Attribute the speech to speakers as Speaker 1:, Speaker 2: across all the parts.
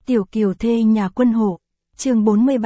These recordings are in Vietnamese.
Speaker 1: Tiểu Kiều thê nhà quân hộ. Chương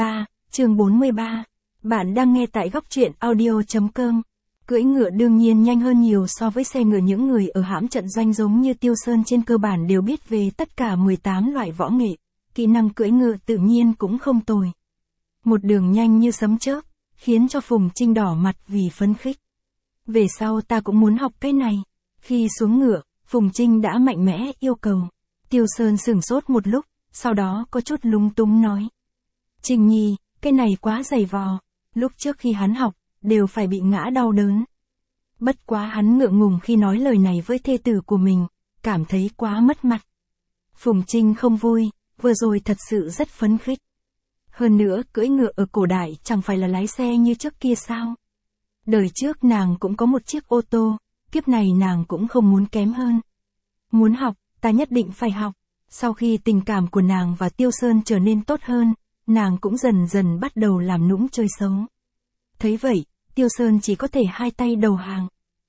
Speaker 1: 43. Bạn đang nghe tại góc truyện audio.com. Cưỡi ngựa đương nhiên nhanh hơn nhiều so với xe ngựa, những người ở hãm trận doanh giống như Tiêu Sơn trên cơ bản đều biết về tất cả 18 loại võ nghệ, kỹ năng cưỡi ngựa tự nhiên cũng không tồi. Một đường nhanh như sấm chớp, khiến cho Phùng Trinh đỏ mặt vì phấn khích. Về sau ta cũng muốn học cái này. Khi xuống ngựa, Phùng Trinh đã mạnh mẽ yêu cầu. Tiêu Sơn sửng sốt một lúc, sau đó có chút lúng túng nói. Trinh Nhi, cái này quá dày vò, lúc trước khi hắn học, đều phải bị ngã đau đớn. Bất quá hắn ngượng ngùng khi nói lời này với thê tử của mình, cảm thấy quá mất mặt. Phùng Trinh không vui, vừa rồi thật sự rất phấn khích. Hơn nữa cưỡi ngựa ở cổ đại chẳng phải là lái xe như trước kia sao. Đời trước nàng cũng có một chiếc ô tô, kiếp này nàng cũng không muốn kém hơn. Muốn học, ta nhất định phải học. Sau khi tình cảm của nàng và Tiêu Sơn trở nên tốt hơn, nàng cũng dần dần bắt đầu làm nũng chơi xấu. Thấy vậy, Tiêu Sơn chỉ có thể hai tay đầu hàng.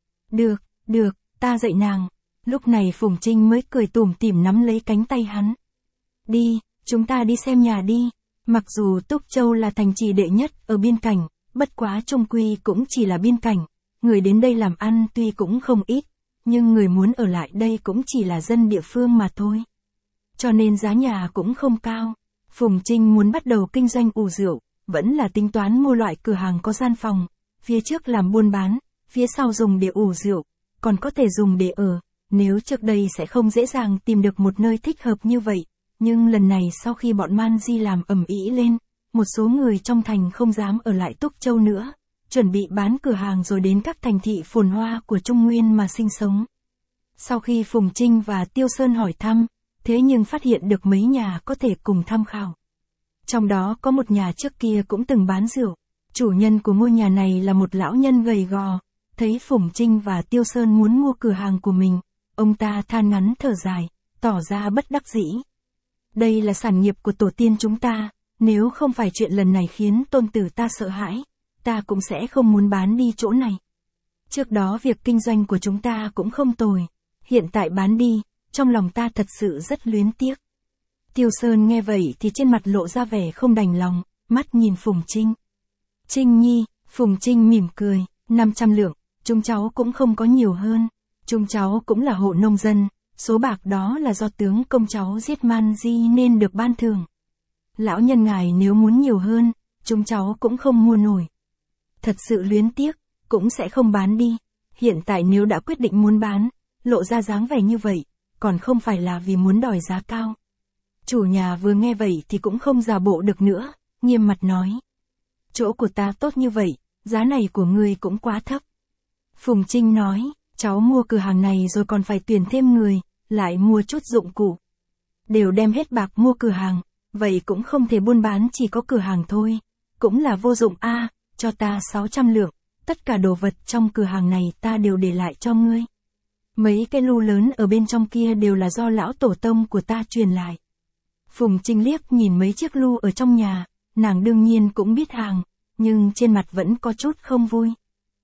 Speaker 1: Được, ta dạy nàng. Lúc này Phùng Trinh mới cười tủm tỉm nắm lấy cánh tay hắn. Đi, chúng ta đi xem nhà đi. Mặc dù Túc Châu là thành trì đệ nhất ở biên cảnh, bất quá chung quy cũng chỉ là biên cảnh. Người đến đây làm ăn tuy cũng không ít, nhưng người muốn ở lại đây cũng chỉ là dân địa phương mà thôi. Cho nên giá nhà cũng không cao. Phùng Trinh muốn bắt đầu kinh doanh ủ rượu, vẫn là tính toán mua loại cửa hàng có gian phòng, phía trước làm buôn bán, phía sau dùng để ủ rượu, còn có thể dùng để ở. Nếu trước đây sẽ không dễ dàng tìm được một nơi thích hợp như vậy, nhưng lần này sau khi bọn Man Di làm ầm ĩ lên, một số người trong thành không dám ở lại Túc Châu nữa, chuẩn bị bán cửa hàng rồi đến các thành thị phồn hoa của Trung Nguyên mà sinh sống. Sau khi Phùng Trinh và Tiêu Sơn hỏi thăm, thế nhưng phát hiện được mấy nhà có thể cùng tham khảo. Trong đó có một nhà trước kia cũng từng bán rượu. Chủ nhân của ngôi nhà này là một lão nhân gầy gò. Thấy Phùng Trinh và Tiêu Sơn muốn mua cửa hàng của mình, ông ta than ngắn thở dài, tỏ ra bất đắc dĩ. Đây là sản nghiệp của tổ tiên chúng ta, nếu không phải chuyện lần này khiến tôn tử ta sợ hãi, ta cũng sẽ không muốn bán đi chỗ này. Trước đó việc kinh doanh của chúng ta cũng không tồi, hiện tại bán đi, trong lòng ta thật sự rất luyến tiếc. Tiêu Sơn nghe vậy thì trên mặt lộ ra vẻ không đành lòng, mắt nhìn Phùng Trinh. Trinh Nhi, Phùng Trinh mỉm cười, 500 lượng, chúng cháu cũng không có nhiều hơn. Chúng cháu cũng là hộ nông dân, số bạc đó là do tướng công cháu giết Man Di nên được ban thưởng. Lão nhân ngài nếu muốn nhiều hơn, chúng cháu cũng không mua nổi. Thật sự luyến tiếc, cũng sẽ không bán đi. Hiện tại nếu đã quyết định muốn bán, lộ ra dáng vẻ như vậy, còn không phải là vì muốn đòi giá cao. Chủ nhà vừa nghe vậy thì cũng không giả bộ được nữa, nghiêm mặt nói. Chỗ của ta tốt như vậy, giá này của ngươi cũng quá thấp. Phùng Trinh nói, cháu mua cửa hàng này rồi còn phải tuyển thêm người, lại mua chút dụng cụ. Đều đem hết bạc mua cửa hàng, vậy cũng không thể buôn bán chỉ có cửa hàng thôi. Cũng là vô dụng a, cho ta 600 lượng, tất cả đồ vật trong cửa hàng này ta đều để lại cho ngươi. Mấy cái lu lớn ở bên trong kia đều là do lão tổ tông của ta truyền lại. Phùng Trinh liếc nhìn mấy chiếc lu ở trong nhà, nàng đương nhiên cũng biết hàng, nhưng trên mặt vẫn có chút không vui.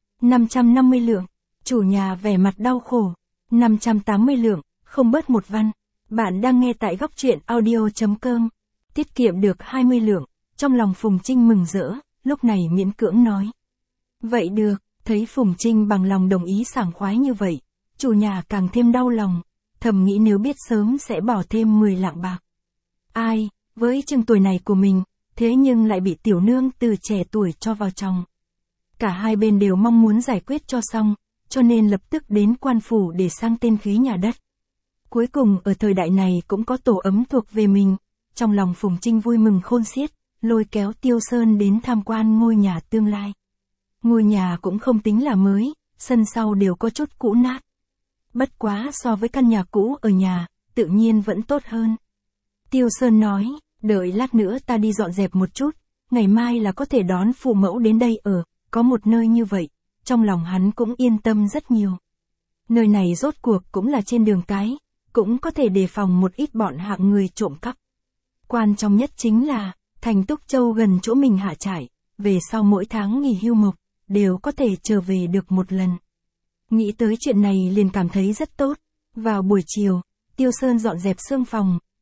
Speaker 1: 550 lượng, chủ nhà vẻ mặt đau khổ. 580 lượng, không bớt một văn. Bạn đang nghe tại góc truyện audio.com. Tiết kiệm được 20 lượng, trong lòng Phùng Trinh mừng rỡ, lúc này miễn cưỡng nói. Vậy được, thấy Phùng Trinh bằng lòng đồng ý sảng khoái như vậy, chủ nhà càng thêm đau lòng, thầm nghĩ nếu biết sớm sẽ bỏ thêm 10 lạng bạc. Ai, với chừng tuổi này của mình, thế nhưng lại bị tiểu nương từ trẻ tuổi cho vào chồng. Cả hai bên đều mong muốn giải quyết cho xong, cho nên lập tức đến quan phủ để sang tên khí nhà đất. Cuối cùng ở thời đại này cũng có tổ ấm thuộc về mình, trong lòng Phùng Trinh vui mừng khôn xiết, lôi kéo Tiêu Sơn đến tham quan ngôi nhà tương lai. Ngôi nhà cũng không tính là mới, sân sau đều có chút cũ nát. Bất quá so với căn nhà cũ ở nhà, tự nhiên vẫn tốt hơn. Tiêu Sơn nói, đợi lát nữa ta đi dọn dẹp một chút, ngày mai là có thể đón phụ mẫu đến đây ở, có một nơi như vậy, trong lòng hắn cũng yên tâm rất nhiều. Nơi này rốt cuộc cũng là trên đường cái, cũng có thể đề phòng một ít bọn hạng người trộm cắp. Quan trọng nhất chính là, thành Túc Châu gần chỗ mình hạ trại, về sau mỗi tháng nghỉ hưu mộc, đều có thể trở về được một lần. Nghĩ tới chuyện này liền cảm thấy rất tốt. Vào buổi chiều, Tiêu Sơn dọn dẹp xương phòng,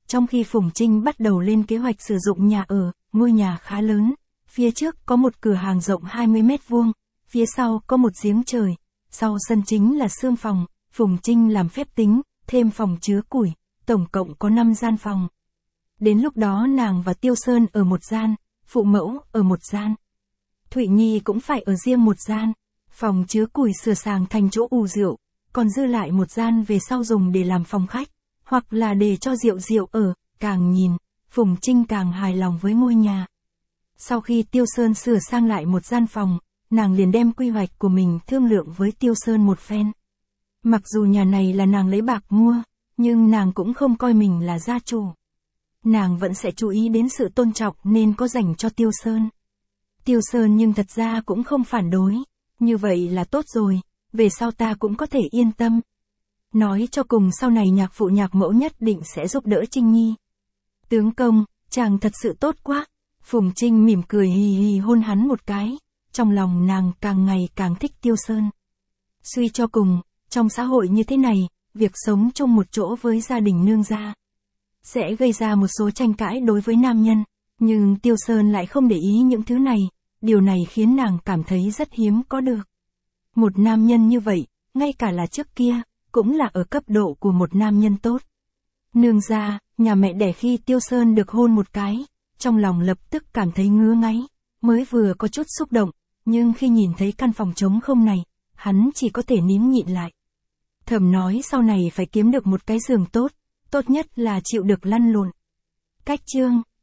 Speaker 1: trong khi Phùng Trinh bắt đầu lên kế hoạch sử dụng nhà ở, ngôi nhà khá lớn. Phía trước có một cửa hàng rộng 20 mét vuông, phía sau có một giếng trời, sau sân chính là xương phòng, Phùng Trinh làm phép tính, thêm phòng chứa củi, tổng cộng có 5 gian phòng. Đến lúc đó nàng và Tiêu Sơn ở một gian, phụ mẫu ở một gian. Thụy Nhi cũng phải ở riêng một gian, phòng chứa củi sửa sang thành chỗ ủ rượu, còn dư lại một gian về sau dùng để làm phòng khách, hoặc là để cho Diệu ở, càng nhìn, Phùng Trinh càng hài lòng với ngôi nhà. Sau khi Tiêu Sơn sửa sang lại một gian phòng, nàng liền đem quy hoạch của mình thương lượng với Tiêu Sơn một phen. Mặc dù nhà này là nàng lấy bạc mua, nhưng nàng cũng không coi mình là gia chủ. Nàng vẫn sẽ chú ý đến sự tôn trọng nên có dành cho Tiêu Sơn. Tiêu Sơn nhưng thật ra cũng không phản đối, như vậy là tốt rồi, về sau ta cũng có thể yên tâm. Nói cho cùng sau này nhạc phụ nhạc mẫu nhất định sẽ giúp đỡ Trinh Nhi. Tướng công, chàng thật sự tốt quá. Phùng Trinh mỉm cười hì hì hôn hắn một cái, trong lòng nàng càng ngày càng thích Tiêu Sơn. Suy cho cùng, trong xã hội như thế này, việc sống chung một chỗ với gia đình nương gia sẽ gây ra một số tranh cãi đối với nam nhân, nhưng Tiêu Sơn lại không để ý những thứ này, điều này khiến nàng cảm thấy rất hiếm có được. Một nam nhân như vậy, ngay cả là trước kia, cũng là ở cấp độ của một nam nhân tốt. Nương gia, nhà mẹ đẻ khi Tiêu Sơn được hôn một cái, trong lòng lập tức cảm thấy ngứa ngáy, mới vừa có chút xúc động, nhưng khi nhìn thấy căn phòng trống không này, hắn chỉ có thể nín nhịn lại. Thầm nói sau này phải kiếm được một cái giường tốt, tốt nhất là chịu được lăn lộn. Cách chương